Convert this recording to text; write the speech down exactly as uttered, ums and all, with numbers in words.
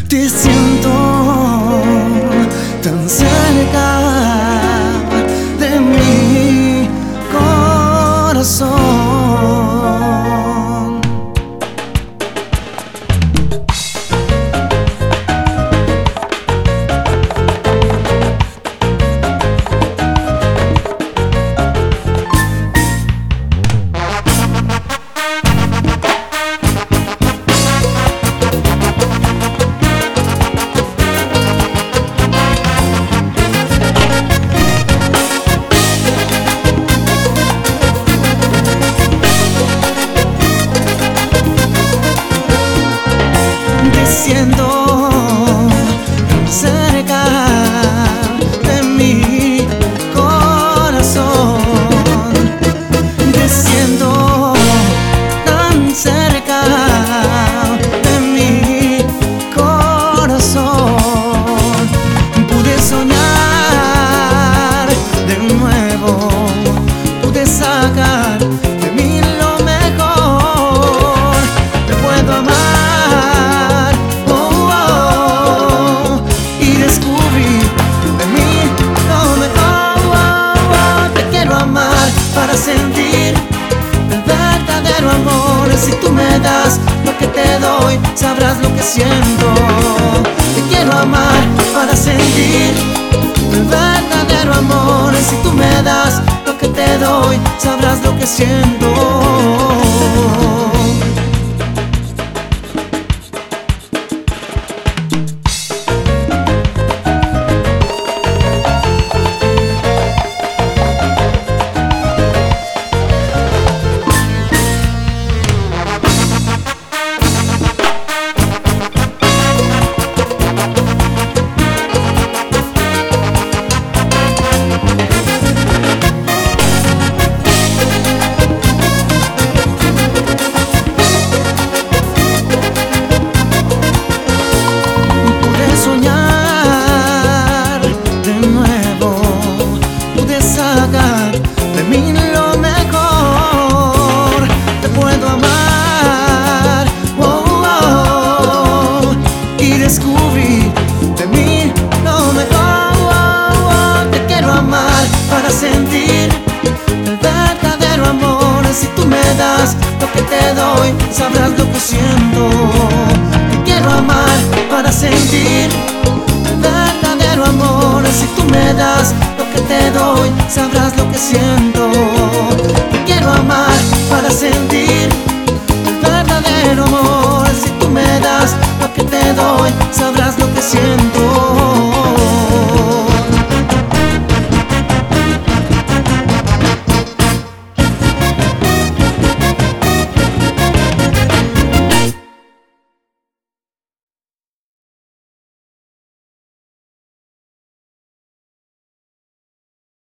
Te siento tan cerca de mi corazón. Siendo tan cerca de mi corazón, te siento tan cerca de mi corazón. Pude soñar de nuevo, pude sacar de mí lo mejor. Te puedo amar para sentir el verdadero amor. Si tú me das lo que te doy, sabrás lo que siento. Te quiero amar para sentir el verdadero amor. Si tú me das lo que te doy, sabrás lo que siento. De mí lo mejor, te puedo amar, oh, oh, y descubrí de mí lo mejor, oh, oh. Te quiero amar para sentir el verdadero amor. Si tú me das lo que te doy, sabrás lo que siento. Te quiero amar para sentir el verdadero amor. Si tú me das lo que te doy, sabrás lo que siento. Te quiero amar para sentir el verdadero amor.